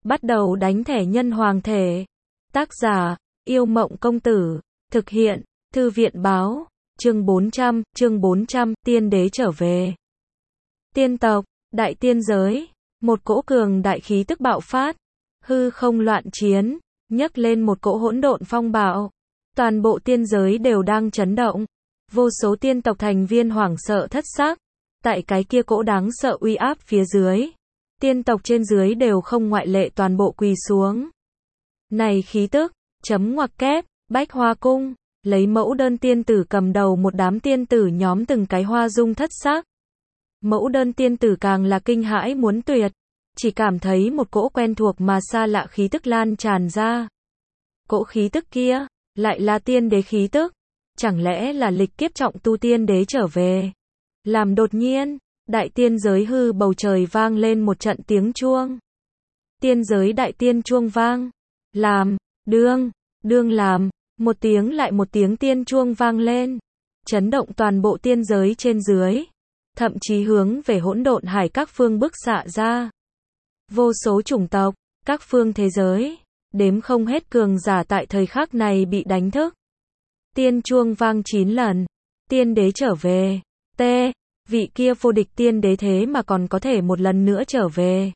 bắt đầu đánh thẻ nhân hoàng thể. Tác giả, Yêu Mộng Công Tử. Thực hiện, Thư viện Báo. Chương 400, tiên đế trở về. Tiên tộc, đại tiên giới. Một cỗ cường đại khí tức bạo phát. Hư không loạn chiến, nhấc lên một cỗ hỗn độn phong bạo. Toàn bộ tiên giới đều đang chấn động. Vô số tiên tộc thành viên hoảng sợ thất xác. Tại cái kia cỗ đáng sợ uy áp phía dưới. Tiên tộc trên dưới đều không ngoại lệ toàn bộ quỳ xuống. Này khí tức, chấm ngoặc kép, Bách Hoa Cung, lấy mẫu đơn tiên tử cầm đầu một đám tiên tử nhóm từng cái hoa dung thất sắc. Mẫu đơn tiên tử càng là kinh hãi muốn tuyệt, chỉ cảm thấy một cỗ quen thuộc mà xa lạ khí tức lan tràn ra. Cỗ khí tức kia, lại là tiên đế khí tức, chẳng lẽ là lịch kiếp trọng tu tiên đế trở về. Làm đột nhiên, đại tiên giới hư bầu trời vang lên một trận tiếng chuông. Tiên giới đại tiên chuông vang, làm, đương làm, một tiếng lại một tiếng tiên chuông vang lên, chấn động toàn bộ tiên giới trên dưới, thậm chí hướng về hỗn độn hải các phương bức xạ ra. Vô số chủng tộc, các phương thế giới, đếm không hết cường giả tại thời khắc này bị đánh thức. Tiên chuông vang 9 lần, tiên đế trở về, vị kia vô địch tiên đế thế mà còn có thể một lần nữa trở về.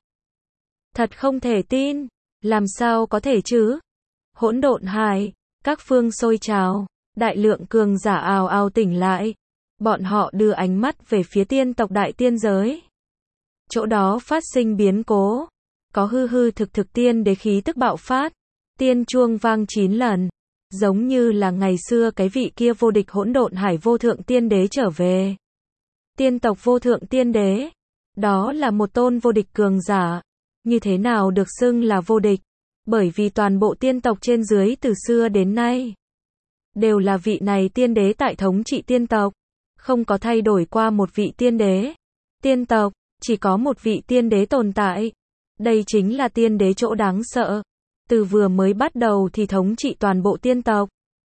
Thật không thể tin, làm sao có thể chứ? Hỗn độn hải, các phương sôi trào, đại lượng cường giả ào ào tỉnh lại. Bọn họ đưa ánh mắt về phía tiên tộc đại tiên giới. Chỗ đó phát sinh biến cố, có hư thực tiên đế khí tức bạo phát. Tiên chuông vang 9 lần, giống như là ngày xưa cái vị kia vô địch hỗn độn hải vô thượng tiên đế trở về. Tiên tộc vô thượng tiên đế, đó là một tôn vô địch cường giả, như thế nào được xưng là vô địch? Bởi vì toàn bộ tiên tộc trên dưới từ xưa đến nay, đều là vị này tiên đế tại thống trị tiên tộc, không có thay đổi qua một vị tiên đế. Tiên tộc, chỉ có một vị tiên đế tồn tại. Đây chính là tiên đế chỗ đáng sợ. Từ vừa mới bắt đầu thì thống trị toàn bộ tiên tộc.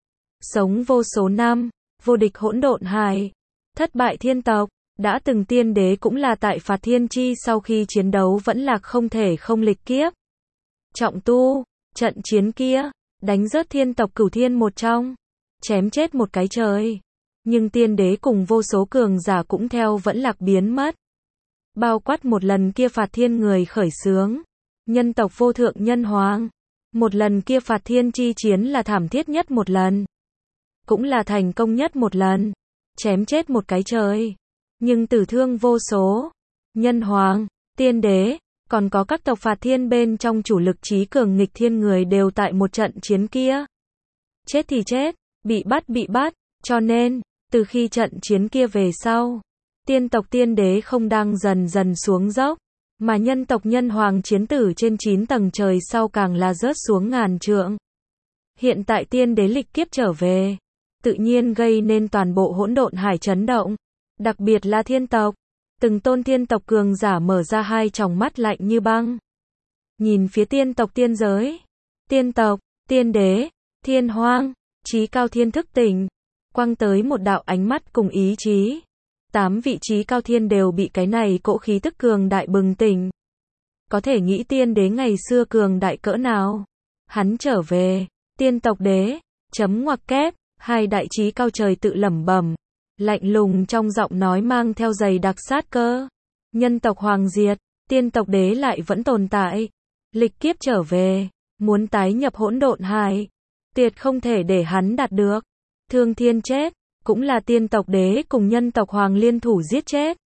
Sống vô số năm, vô địch hỗn độn hải, thất bại thiên tộc. Đã từng tiên đế cũng là tại phạt thiên chi sau khi chiến đấu vẫn lạc không thể không lịch kiếp. Trọng tu, trận chiến kia, đánh rớt thiên tộc cửu thiên một trong, chém chết một cái trời. Nhưng tiên đế cùng vô số cường giả cũng theo vẫn lạc biến mất. Bao quát một lần kia phạt thiên người khởi xướng, nhân tộc vô thượng nhân hoàng. Một lần kia phạt thiên chi chiến là thảm thiết nhất một lần, cũng là thành công nhất một lần, chém chết một cái trời. Nhưng tử thương vô số, nhân hoàng, tiên đế, còn có các tộc phạt thiên bên trong chủ lực trí cường nghịch thiên người đều tại một trận chiến kia. Chết thì chết, bị bắt, cho nên, từ khi trận chiến kia về sau, tiên tộc tiên đế không đang dần dần xuống dốc, mà nhân tộc nhân hoàng chiến tử trên 9 tầng trời sau càng là rớt xuống ngàn trượng. Hiện tại tiên đế lịch kiếp trở về, tự nhiên gây nên toàn bộ hỗn độn hải chấn động. Đặc biệt là thiên tộc, từng tôn thiên tộc cường giả mở ra hai tròng mắt lạnh như băng. Nhìn phía tiên tộc tiên giới, tiên tộc, tiên đế, thiên hoang, chí cao thiên thức tỉnh, quăng tới một đạo ánh mắt cùng ý chí. 8 vị trí cao thiên đều bị cái này cỗ khí tức cường đại bừng tỉnh. Có thể nghĩ tiên đế ngày xưa cường đại cỡ nào. Hắn trở về, tiên tộc đế, chấm ngoặc kép, hai đại chí cao trời tự lẩm bẩm. Lạnh lùng trong giọng nói mang theo dày đặc sát cơ. Nhân tộc hoàng diệt, tiên tộc đế lại vẫn tồn tại. Lịch kiếp trở về, muốn tái nhập hỗn độn hải, tuyệt không thể để hắn đạt được. Thương thiên chết, cũng là tiên tộc đế cùng nhân tộc hoàng liên thủ giết chết.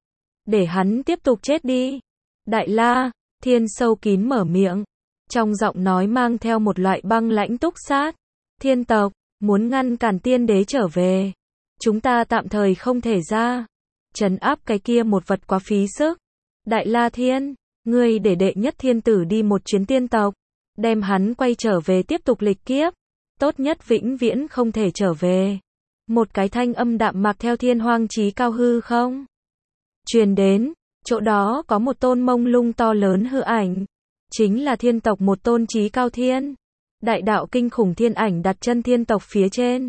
Để hắn tiếp tục chết đi. Đại La, Thiên sâu kín mở miệng, trong giọng nói mang theo một loại băng lãnh túc sát. Thiên tộc, muốn ngăn cản tiên đế trở về. Chúng ta tạm thời không thể ra. Trấn áp cái kia một vật quá phí sức. Đại La Thiên, ngươi để đệ nhất thiên tử đi một chuyến tiên tộc. Đem hắn quay trở về tiếp tục lịch kiếp. Tốt nhất vĩnh viễn không thể trở về. Một cái thanh âm đạm mạc theo thiên hoang chí cao hư không truyền đến, chỗ đó có một tôn mông lung to lớn hư ảnh. Chính là thiên tộc một tôn chí cao thiên. Đại đạo kinh khủng thiên ảnh đặt chân thiên tộc phía trên.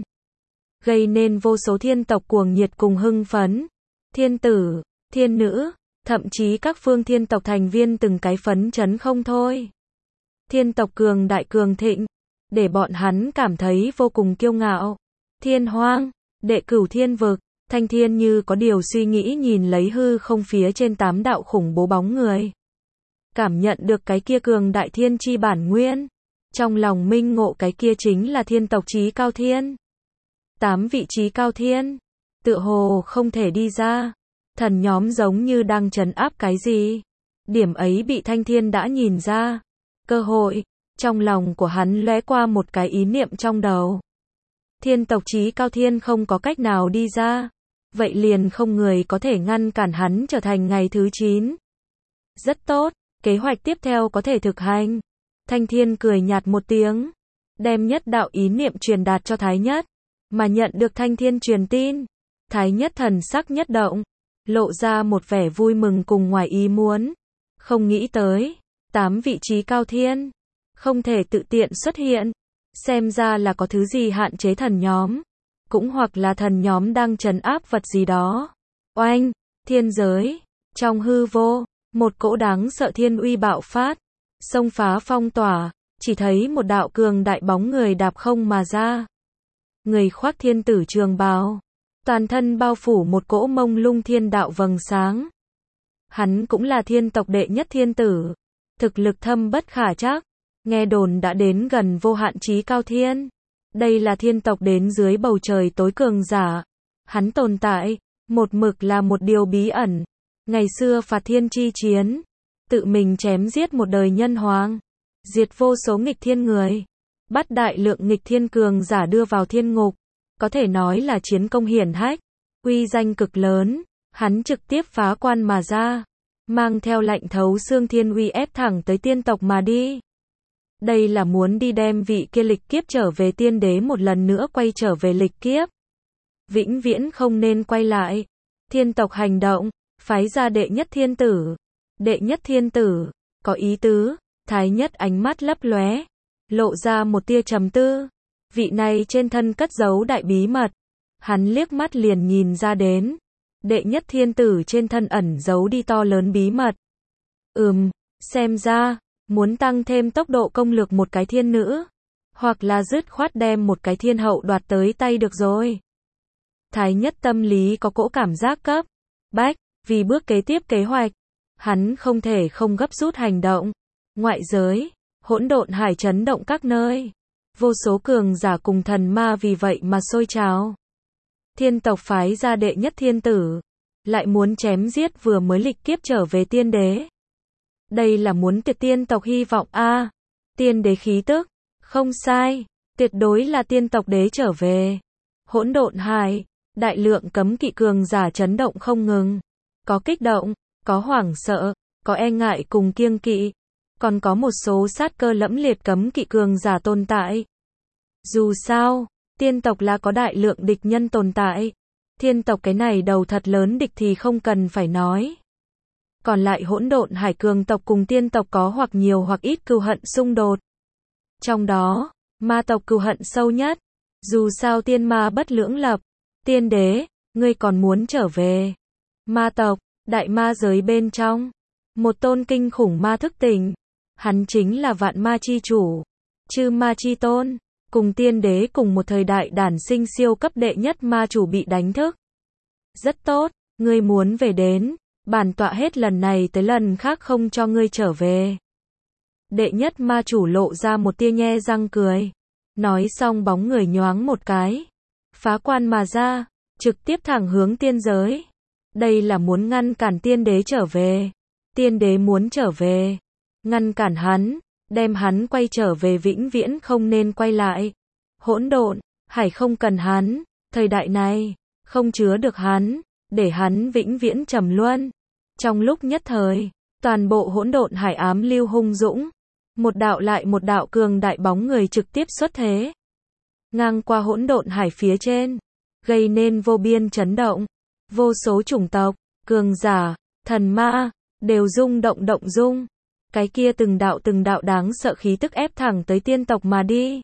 Gây nên vô số thiên tộc cuồng nhiệt cùng hưng phấn. Thiên tử, thiên nữ, thậm chí các phương thiên tộc thành viên từng cái phấn chấn không thôi. thiên tộc cường đại cường thịnh, để bọn hắn cảm thấy vô cùng kiêu ngạo. Thiên hoang, đệ cửu thiên vực, Thanh Thiên như có điều suy nghĩ nhìn lấy hư không phía trên 8 đạo khủng bố bóng người. Cảm nhận được cái kia cường đại thiên chi bản nguyên. Trong lòng minh ngộ cái kia chính là thiên tộc chí cao thiên. 8 vị trí cao thiên, tựa hồ không thể đi ra. Thần nhóm giống như đang trấn áp cái gì. Điểm ấy bị Thanh Thiên đã nhìn ra. Cơ hội, trong lòng của hắn lóe qua một cái ý niệm trong đầu. Thiên tộc chí cao thiên không có cách nào đi ra. Vậy liền không người có thể ngăn cản hắn trở thành ngày thứ 9. Rất tốt, kế hoạch tiếp theo có thể thực hành. Thanh Thiên cười nhạt một tiếng, đem nhất đạo ý niệm truyền đạt cho Thái Nhất, mà nhận được Thanh Thiên truyền tin. Thái Nhất thần sắc nhất động, lộ ra một vẻ vui mừng cùng ngoài ý muốn. Không nghĩ tới, 8 vị trí cao thiên, không thể tự tiện xuất hiện, xem ra là có thứ gì hạn chế thần nhóm, cũng hoặc là thần nhóm đang trấn áp vật gì đó. Oanh, thiên giới, trong hư vô, một cỗ đáng sợ thiên uy bạo phát, xông phá phong tỏa, chỉ thấy một đạo cường đại bóng người đạp không mà ra. Người khoác thiên tử trường bào, toàn thân bao phủ một cỗ mông lung thiên đạo vầng sáng. Hắn cũng là thiên tộc đệ nhất thiên tử, thực lực thâm bất khả trắc, nghe đồn đã đến gần vô hạn chí cao thiên. Đây là thiên tộc đến dưới bầu trời tối cường giả. Hắn tồn tại, một mực là một điều bí ẩn. Ngày xưa phạt thiên chi chiến, tự mình chém giết một đời nhân hoàng, diệt vô số nghịch thiên người, bắt đại lượng nghịch thiên cường giả đưa vào thiên ngục, có thể nói là chiến công hiển hách, uy danh cực lớn. Hắn trực tiếp phá quan mà ra, mang theo lạnh thấu xương thiên uy ép thẳng tới tiên tộc mà đi. Đây là muốn đi đem vị kia lịch kiếp trở về tiên đế một lần nữa quay trở về lịch kiếp. Vĩnh viễn không nên quay lại. Thiên tộc hành động, phái ra đệ nhất thiên tử. Đệ nhất thiên tử, có ý tứ. Thái Nhất ánh mắt lấp lóe, lộ ra một tia trầm tư. Vị này trên thân cất giấu đại bí mật. Hắn liếc mắt liền nhìn ra đến. Đệ nhất thiên tử trên thân ẩn giấu đi to lớn bí mật. Xem ra, muốn tăng thêm tốc độ công lược một cái thiên nữ, hoặc là dứt khoát đem một cái thiên hậu đoạt tới tay được rồi. Thái Nhất tâm lý có cỗ cảm giác cấp bách, vì bước kế tiếp kế hoạch, hắn không thể không gấp rút hành động. Ngoại giới, hỗn độn hải chấn động các nơi, vô số cường giả cùng thần ma vì vậy mà sôi trào. Thiên tộc phái ra đệ nhất thiên tử, lại muốn chém giết vừa mới lịch kiếp trở về tiên đế. Đây là muốn tiệt tiên tộc hy vọng a. Tiên đế khí tức, không sai, tuyệt đối là tiên tộc đế trở về. Hỗn độn hải, đại lượng cấm kỵ cường giả chấn động không ngừng. Có kích động, có hoảng sợ, có e ngại cùng kiêng kỵ, còn có một số sát cơ lẫm liệt cấm kỵ cường giả tồn tại. Dù sao, tiên tộc là có đại lượng địch nhân tồn tại. Thiên tộc cái này đầu thật lớn địch thì không cần phải nói. Còn lại hỗn độn hải cường tộc cùng tiên tộc có hoặc nhiều hoặc ít cừu hận xung đột. Trong đó, ma tộc cừu hận sâu nhất. Dù sao tiên ma bất lưỡng lập. Tiên đế, ngươi còn muốn trở về. Ma tộc, đại ma giới bên trong. Một tôn kinh khủng ma thức tỉnh. Hắn chính là vạn ma chi chủ. Chư ma chi tôn. Cùng tiên đế cùng một thời đại đản sinh siêu cấp đệ nhất ma chủ bị đánh thức. Rất tốt, ngươi muốn về đến. Bản tọa hết lần này tới lần khác không cho ngươi trở về. Đệ nhất ma chủ lộ ra một tia nhe răng cười. Nói xong bóng người nhoáng một cái. Phá quan mà ra, trực tiếp thẳng hướng tiên giới. Đây là muốn ngăn cản tiên đế trở về. Tiên đế muốn trở về. Ngăn cản hắn, đem hắn quay trở về vĩnh viễn không nên quay lại. Hỗn độn, hải không cần hắn, thời đại này, không chứa được hắn. Để hắn vĩnh viễn trầm luân. Trong lúc nhất thời, toàn bộ hỗn độn hải ám lưu hung dũng, một đạo lại một đạo cường đại bóng người trực tiếp xuất thế, ngang qua hỗn độn hải phía trên, gây nên vô biên chấn động. Vô số chủng tộc, cường giả, thần ma đều rung động động dung. Cái kia từng đạo đáng sợ khí tức ép thẳng tới tiên tộc mà đi,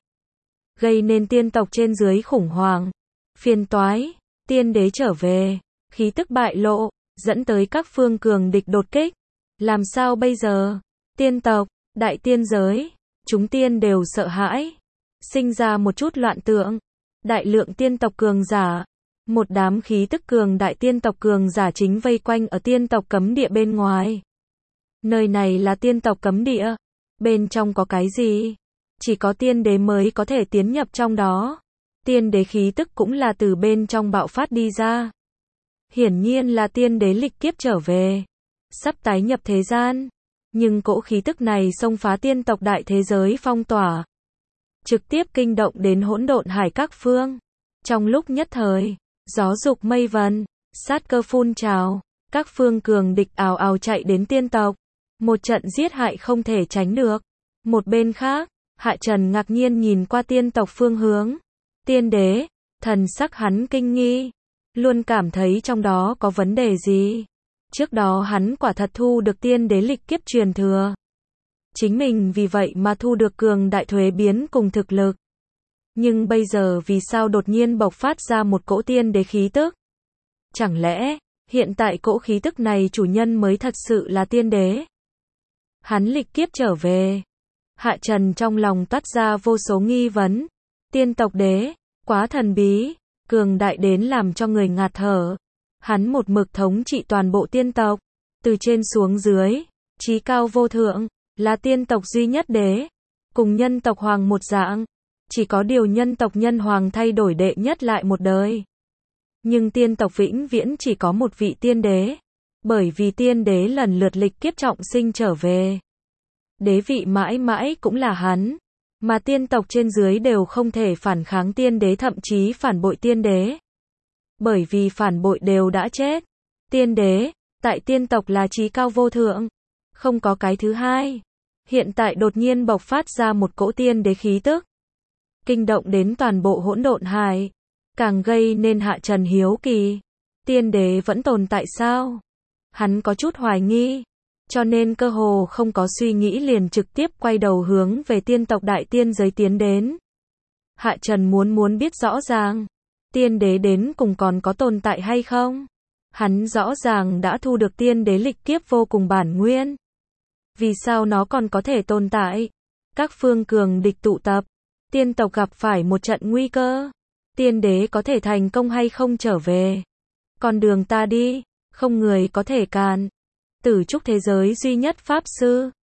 gây nên tiên tộc trên dưới khủng hoảng. Phiền toái, tiên đế trở về. Khí tức bại lộ, dẫn tới các phương cường địch đột kích. Làm sao bây giờ? Tiên tộc, đại tiên giới, Chúng tiên đều sợ hãi, sinh ra một chút loạn tượng. Đại lượng tiên tộc cường giả, một đám khí tức cường đại tiên tộc cường giả chính vây quanh ở tiên tộc cấm địa bên ngoài. Nơi này là tiên tộc cấm địa, bên trong có cái gì? Chỉ có tiên đế mới có thể tiến nhập trong đó. Tiên đế khí tức cũng là từ bên trong bạo phát đi ra. Hiển nhiên là tiên đế lịch kiếp trở về, sắp tái nhập thế gian. Nhưng cỗ khí tức này xông phá tiên tộc đại thế giới phong tỏa, trực tiếp kinh động đến hỗn độn hải các phương. Trong lúc nhất thời, gió dục mây vần, sát cơ phun trào, các phương cường địch ào ào chạy đến tiên tộc. Một trận giết hại không thể tránh được. Một bên khác, Hạ Trần ngạc nhiên nhìn qua tiên tộc phương hướng. Tiên đế, thần sắc hắn kinh nghi, luôn cảm thấy trong đó có vấn đề gì. Trước đó hắn quả thật thu được tiên đế lịch kiếp truyền thừa. Chính mình vì vậy mà thu được cường đại thuế biến cùng thực lực. Nhưng bây giờ vì sao đột nhiên bộc phát ra một cỗ tiên đế khí tức? Chẳng lẽ, hiện tại cỗ khí tức này chủ nhân mới thật sự là tiên đế? Hắn lịch kiếp trở về. Hạ Trần trong lòng toát ra vô số nghi vấn. Tiên tộc đế, quá thần bí, cường đại đến làm cho người ngạt thở. Hắn một mực thống trị toàn bộ tiên tộc, từ trên xuống dưới, chí cao vô thượng, là tiên tộc duy nhất đế, cùng nhân tộc hoàng một dạng. Chỉ có điều nhân tộc nhân hoàng thay đổi đệ nhất lại một đời. Nhưng tiên tộc vĩnh viễn chỉ có một vị tiên đế, bởi vì tiên đế lần lượt lịch kiếp trọng sinh trở về. Đế vị mãi mãi cũng là hắn, mà tiên tộc trên dưới đều không thể phản kháng tiên đế, thậm chí phản bội tiên đế. Bởi vì phản bội đều đã chết. Tiên đế, tại tiên tộc là chí cao vô thượng, không có cái thứ hai. Hiện tại đột nhiên bộc phát ra một cỗ tiên đế khí tức, kinh động đến toàn bộ hỗn độn hải, càng gây nên Hạ Trần hiếu kỳ. Tiên đế vẫn tồn tại sao? Hắn có chút hoài nghi, cho nên cơ hồ không có suy nghĩ liền trực tiếp quay đầu hướng về tiên tộc đại tiên giới tiến đến. Hạ Trần muốn biết rõ ràng, tiên đế đến cùng còn có tồn tại hay không? Hắn rõ ràng đã thu được tiên đế lịch kiếp vô cùng bản nguyên. Vì sao nó còn có thể tồn tại? Các phương cường địch tụ tập, tiên tộc gặp phải một trận nguy cơ. Tiên đế có thể thành công hay không trở về? Con đường ta đi, không người có thể cản. Tử trúc thế giới duy nhất pháp sư,